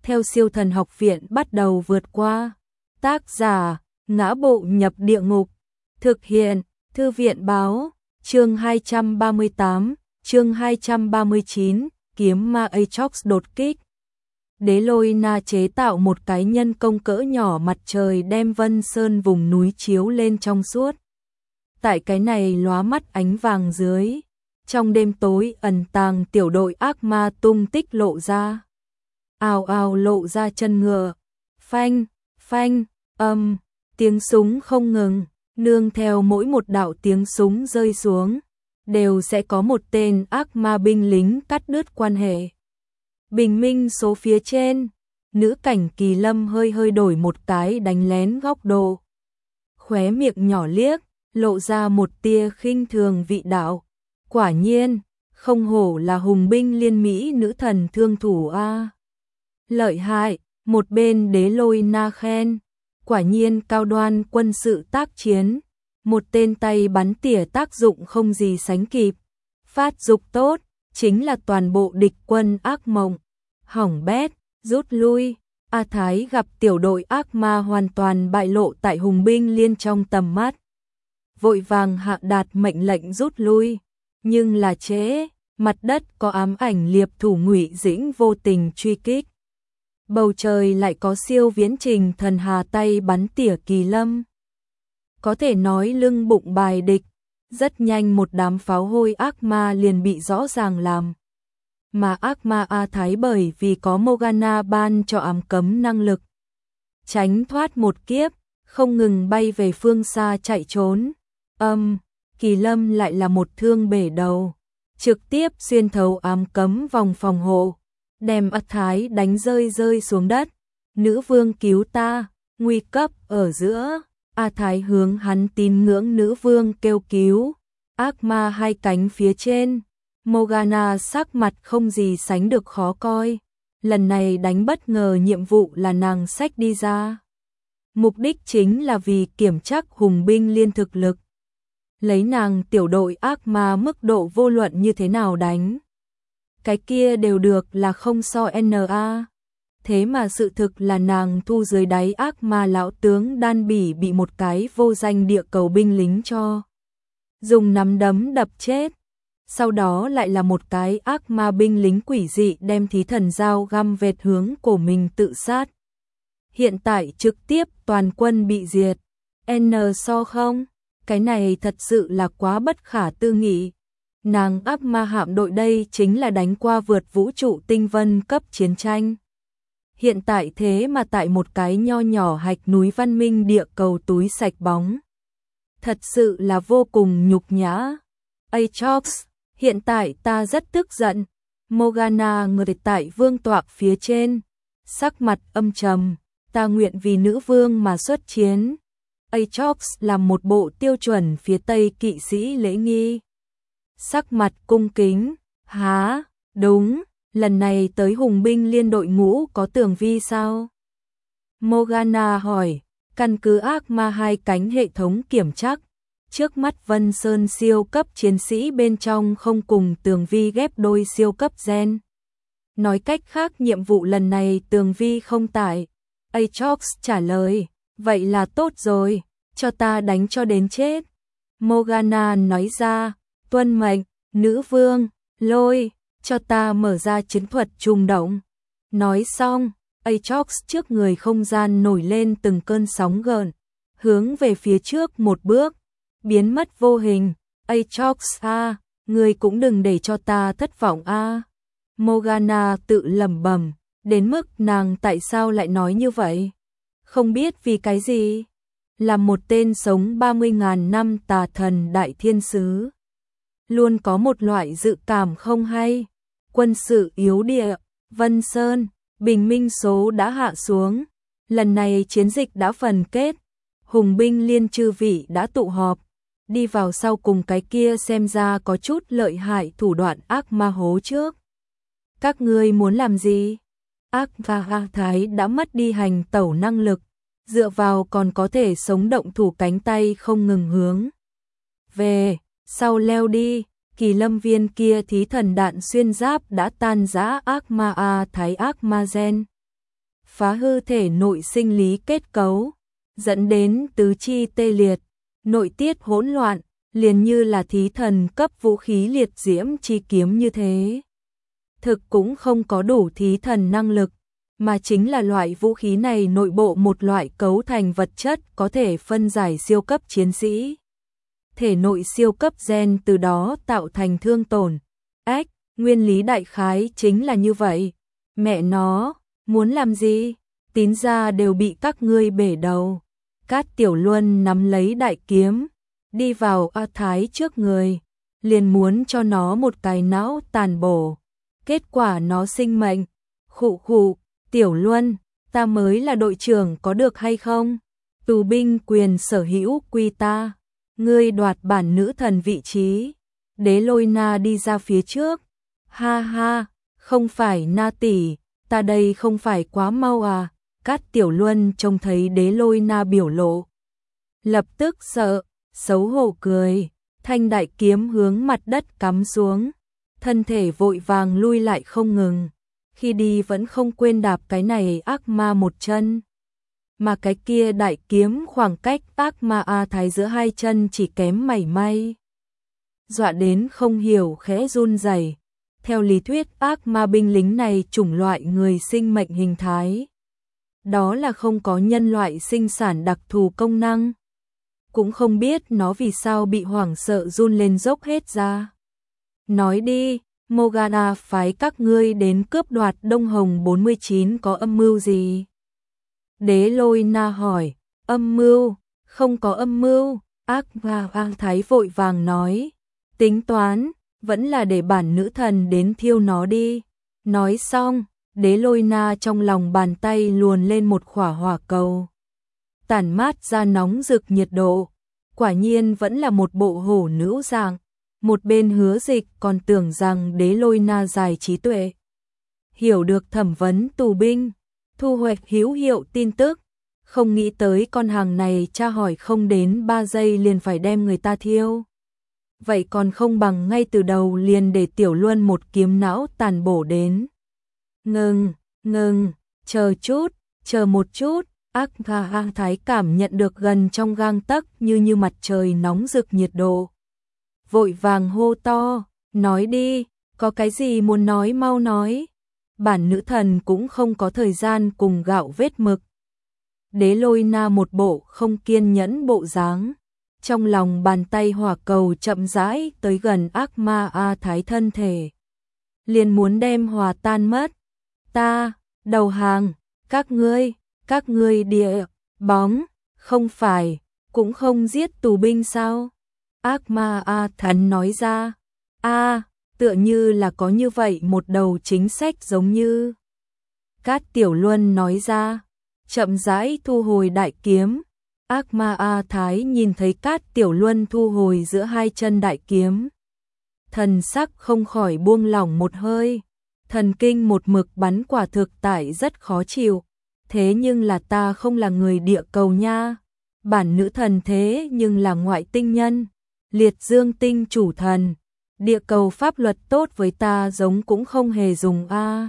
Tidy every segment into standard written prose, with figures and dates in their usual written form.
theo siêu thần học viện bắt đầu vượt qua. Tác giả, Ngã Bộ Nhập Địa Ngục. Thực hiện, Thư viện báo, chương 238, chương 239, kiếm ma Aatrox đột kích. Đế Lôi Na chế tạo một cái nhân công cỡ nhỏ mặt trời đem Vân Sơn vùng núi chiếu lên trong suốt. Tại cái này lóa mắt ánh vàng dưới, trong đêm tối ẩn tàng tiểu đội ác ma tung tích lộ ra. Ào ào lộ ra chân ngựa, phanh, phanh, tiếng súng không ngừng, nương theo mỗi một đạo tiếng súng rơi xuống, đều sẽ có một tên ác ma binh lính cắt đứt quan hệ. Bình minh số phía trên, nữ cảnh Kỳ Lâm hơi đổi một cái đánh lén góc độ. Khóe miệng nhỏ liếc, lộ ra một tia khinh thường vị đạo. Quả nhiên, không hổ là hùng binh liên mỹ nữ thần thương thủ a. Lợi hại, một bên Đế Lôi Na khen. Quả nhiên cao đoan quân sự tác chiến, một tên tay bắn tỉa tác dụng không gì sánh kịp. Phát dục tốt, chính là toàn bộ địch quân ác mộng. Hỏng bét, rút lui. A Thái gặp tiểu đội ác ma hoàn toàn bại lộ tại hùng binh liên trong tầm mắt. Vội vàng hạ đạt mệnh lệnh rút lui, nhưng là trễ, mặt đất có ám ảnh liệp thủ Ngụy Dĩnh vô tình truy kích. Bầu trời lại có siêu viễn trình thần hà tay bắn tỉa Kỳ Lâm. Có thể nói lưng bụng bài địch, rất nhanh một đám pháo hôi ác ma liền bị rõ ràng làm. Mà ác ma A Thái bởi vì có Morgana ban cho ám cấm năng lực, tránh thoát một kiếp, không ngừng bay về phương xa chạy trốn. Kỳ Lâm lại là một thương bể đầu, trực tiếp xuyên thấu ám cấm vòng phòng hộ, đem A Thái đánh rơi xuống đất. Nữ vương cứu ta, nguy cấp ở giữa. A Thái hướng hắn tín ngưỡng nữ vương kêu cứu. Ác ma hai cánh phía trên, Morgana sắc mặt không gì sánh được khó coi. Lần này đánh bất ngờ nhiệm vụ là nàng xách đi ra. Mục đích chính là vì kiểm tra hùng binh liên thực lực. Lấy nàng tiểu đội ác ma mức độ vô luận như thế nào đánh, cái kia đều được là không so NA. Thế mà sự thực là nàng thu dưới đáy ác ma lão tướng đan bỉ bị một cái vô danh địa cầu binh lính cho dùng nắm đấm đập chết. Sau đó lại là một cái ác ma binh lính quỷ dị đem thí thần dao găm vệt hướng cổ mình tự sát. Hiện tại trực tiếp toàn quân bị diệt. So không? Cái này thật sự là quá bất khả tư nghị. Nàng ác ma hạm đội đây chính là đánh qua vượt vũ trụ tinh vân cấp chiến tranh. Hiện tại thế mà tại một cái nho nhỏ hạch núi văn minh địa cầu túi sạch bóng. Thật sự là vô cùng nhục nhã. Aatrox, hiện tại ta rất tức giận. Morgana người tại vương tọa phía trên, sắc mặt âm trầm, ta nguyện vì nữ vương mà xuất chiến. Aatrox là một bộ tiêu chuẩn phía Tây kỵ sĩ lễ nghi. Sắc mặt cung kính, há, đúng, lần này tới hùng binh liên đội ngũ có tường vi sao? Morgana hỏi, căn cứ ác ma hai cánh hệ thống kiểm tra, trước mắt Vân Sơn siêu cấp chiến sĩ bên trong không cùng tường vi ghép đôi siêu cấp gen. Nói cách khác nhiệm vụ lần này tường vi không tải. Aatrox trả lời, vậy là tốt rồi, cho ta đánh cho đến chết. Morgana nói ra, tuân mệnh, nữ vương, lôi, cho ta mở ra chiến thuật trùng động. Nói xong, Aatrox trước người không gian nổi lên từng cơn sóng gợn, hướng về phía trước một bước, biến mất vô hình. Aatrox a, người cũng đừng để cho ta thất vọng a. Morgana tự lẩm bẩm, đến mức nàng tại sao lại nói như vậy? Không biết vì cái gì? Là một tên sống 30.000 năm tà thần đại thiên sứ, luôn có một loại dự cảm không hay. Quân sự yếu địa, Vân Sơn, bình minh số đã hạ xuống. Lần này chiến dịch đã phần kết, hùng binh liên chư vị đã tụ họp, đi vào sau cùng cái kia xem ra có chút lợi hại thủ đoạn ác ma hố trước. Các ngươi muốn làm gì? Ác và A Thái đã mất đi hành tẩu năng lực, dựa vào còn có thể sống động thủ cánh tay không ngừng hướng về sau leo đi. Kỳ Lâm viên kia thí thần đạn xuyên giáp đã tan rã ác ma A Thái ác ma gen. phá hư thể nội sinh lý kết cấu, dẫn đến tứ chi tê liệt, nội tiết hỗn loạn, liền như là thí thần cấp vũ khí liệt diễm chi kiếm như thế. Thực cũng không có đủ thí thần năng lực, mà chính là loại vũ khí này nội bộ một loại cấu thành vật chất có thể phân giải siêu cấp chiến sĩ. Thể nội siêu cấp gen từ đó tạo thành thương tổn. Ách, nguyên lý đại khái chính là như vậy. Mẹ nó, muốn làm gì? Tín gia đều bị các ngươi bể đầu. Cát Tiểu Luân nắm lấy đại kiếm, đi vào A Thái trước người, liền muốn cho nó một cái não tàn bổ. Kết quả nó sinh mệnh. Khụ khụ, Tiểu Luân, ta mới là đội trưởng có được hay không? Tù binh quyền sở hữu quy ta. Ngươi đoạt bản nữ thần vị trí. Đế Lôi Na đi ra phía trước. Ha ha, không phải Na tỷ, ta đây không phải quá mau à? Cát Tiểu Luân trông thấy Đế Lôi Na biểu lộ, lập tức sợ, xấu hổ cười, thanh đại kiếm hướng mặt đất cắm xuống, thân thể vội vàng lui lại không ngừng, khi đi vẫn không quên đạp cái này ác ma một chân. Mà cái kia đại kiếm khoảng cách ác ma A Thái giữa hai chân chỉ kém mảy may. Dọa đến không hiểu khẽ run rẩy. Theo lý thuyết ác ma binh lính này chủng loại người sinh mệnh hình thái. Đó là không có nhân loại sinh sản đặc thù công năng. Cũng không biết nó vì sao bị hoảng sợ run lên dốc hết ra. Nói đi, Morgana phái các ngươi đến cướp đoạt Đông Hồng 49 có âm mưu gì? Đế Lôi Na hỏi, âm mưu, không có âm mưu, ác và A Thái vội vàng nói, tính toán, vẫn là để bản nữ thần đến thiêu nó đi. Nói xong, Đế Lôi Na trong lòng bàn tay luồn lên một khỏa hỏa cầu. Tản mát ra nóng rực nhiệt độ, quả nhiên vẫn là một bộ hổ nữ dạng. Một bên Hứa Dịch còn tưởng rằng Đế Lôi Na dài trí tuệ, hiểu được thẩm vấn tù binh, thu hoạch hữu hiệu tin tức, không nghĩ tới con hàng này tra hỏi không đến 3 giây liền phải đem người ta thiêu. Vậy còn không bằng ngay từ đầu liền để Tiểu Luân một kiếm não tàn bổ đến. Ngừng, chờ một chút, ác và A Thái cảm nhận được gần trong gang tấc như mặt trời nóng rực nhiệt độ. Vội vàng hô to, nói đi, có cái gì muốn nói mau nói. Bản nữ thần cũng không có thời gian cùng gạo vết mực. Đế Lôi Na một bộ không kiên nhẫn bộ dáng. Trong lòng bàn tay hỏa cầu chậm rãi tới gần ác ma A Thái thân thể. Liền muốn đem hòa tan mất. Ta, đầu hàng, các ngươi địa, bóng, không phải, cũng không giết tù binh sao? Ác ma A Thái nói ra. Tựa như là có như vậy một đầu chính sách giống như. Cát Tiểu Luân nói ra, chậm rãi thu hồi đại kiếm. Ác ma A Thái nhìn thấy Cát Tiểu Luân thu hồi giữa hai chân đại kiếm. Thần sắc không khỏi buông lỏng một hơi. Thần kinh một mực bắn quả thực tại rất khó chịu. Thế nhưng là ta không là người địa cầu nha. Bản nữ thần thế nhưng là ngoại tinh nhân. Liệt dương tinh chủ thần. Địa cầu pháp luật tốt với ta giống cũng không hề dùng a.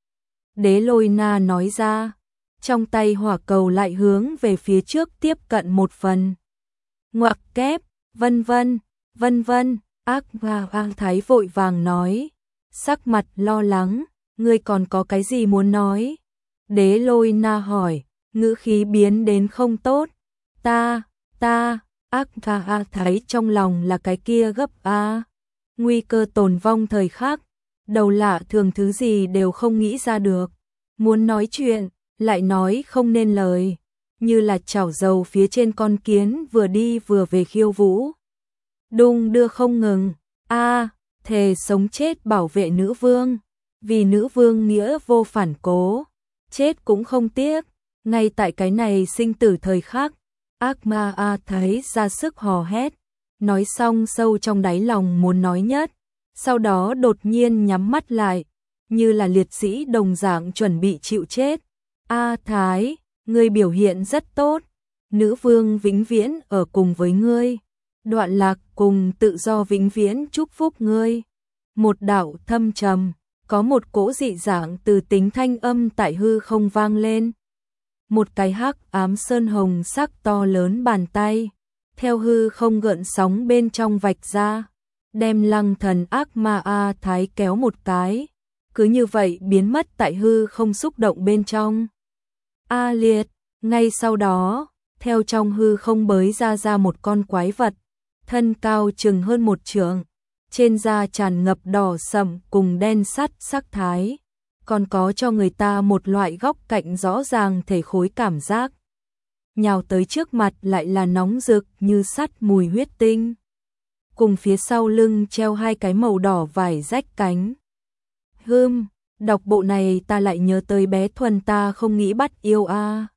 Đế Lôi Na nói ra. Trong tay hỏa cầu lại hướng về phía trước tiếp cận một phần. Ngoặc kép, vân vân, ác và A Thái vội vàng nói. Sắc mặt lo lắng, ngươi còn có cái gì muốn nói? Đế Lôi Na hỏi, ngữ khí biến đến không tốt. Ta, ác và A Thái trong lòng là cái kia gấp a. Nguy cơ tồn vong thời khắc, đầu lạ thường thứ gì đều không nghĩ ra được. Muốn nói chuyện, lại nói không nên lời, như là chảo dầu phía trên con kiến vừa đi vừa về khiêu vũ. Đung đưa không ngừng, thề sống chết bảo vệ nữ vương, vì nữ vương nghĩa vô phản cố, chết cũng không tiếc. Ngay tại cái này sinh tử thời khắc, ác ma A Thái ra sức hò hét, nói xong sâu trong đáy lòng muốn nói nhất, sau đó đột nhiên nhắm mắt lại, như là liệt sĩ đồng dạng chuẩn bị chịu chết. A Thái, ngươi biểu hiện rất tốt, nữ vương vĩnh viễn ở cùng với ngươi, đoạn lạc cùng tự do vĩnh viễn chúc phúc ngươi. Một đạo thâm trầm, có một cỗ dị dạng từ tính thanh âm tại hư không vang lên. Một cái hắc ám sơn hồng sắc to lớn bàn tay, theo hư không gợn sóng bên trong vạch ra, đem Lăng Thần ác ma A Thái kéo một cái, cứ như vậy biến mất tại hư không xúc động bên trong. A Liệt, ngay sau đó, theo trong hư không bới ra một con quái vật, thân cao chừng hơn 1 trượng, trên da tràn ngập đỏ sẫm cùng đen sắt sắc thái, còn có cho người ta một loại góc cạnh rõ ràng thể khối cảm giác. Nhào tới trước mặt lại là nóng rực như sắt mùi huyết tinh. Cùng phía sau lưng treo 2 cái màu đỏ vải rách cánh. Đọc bộ này ta lại nhớ tới bé Thuần ta không nghĩ bắt yêu a.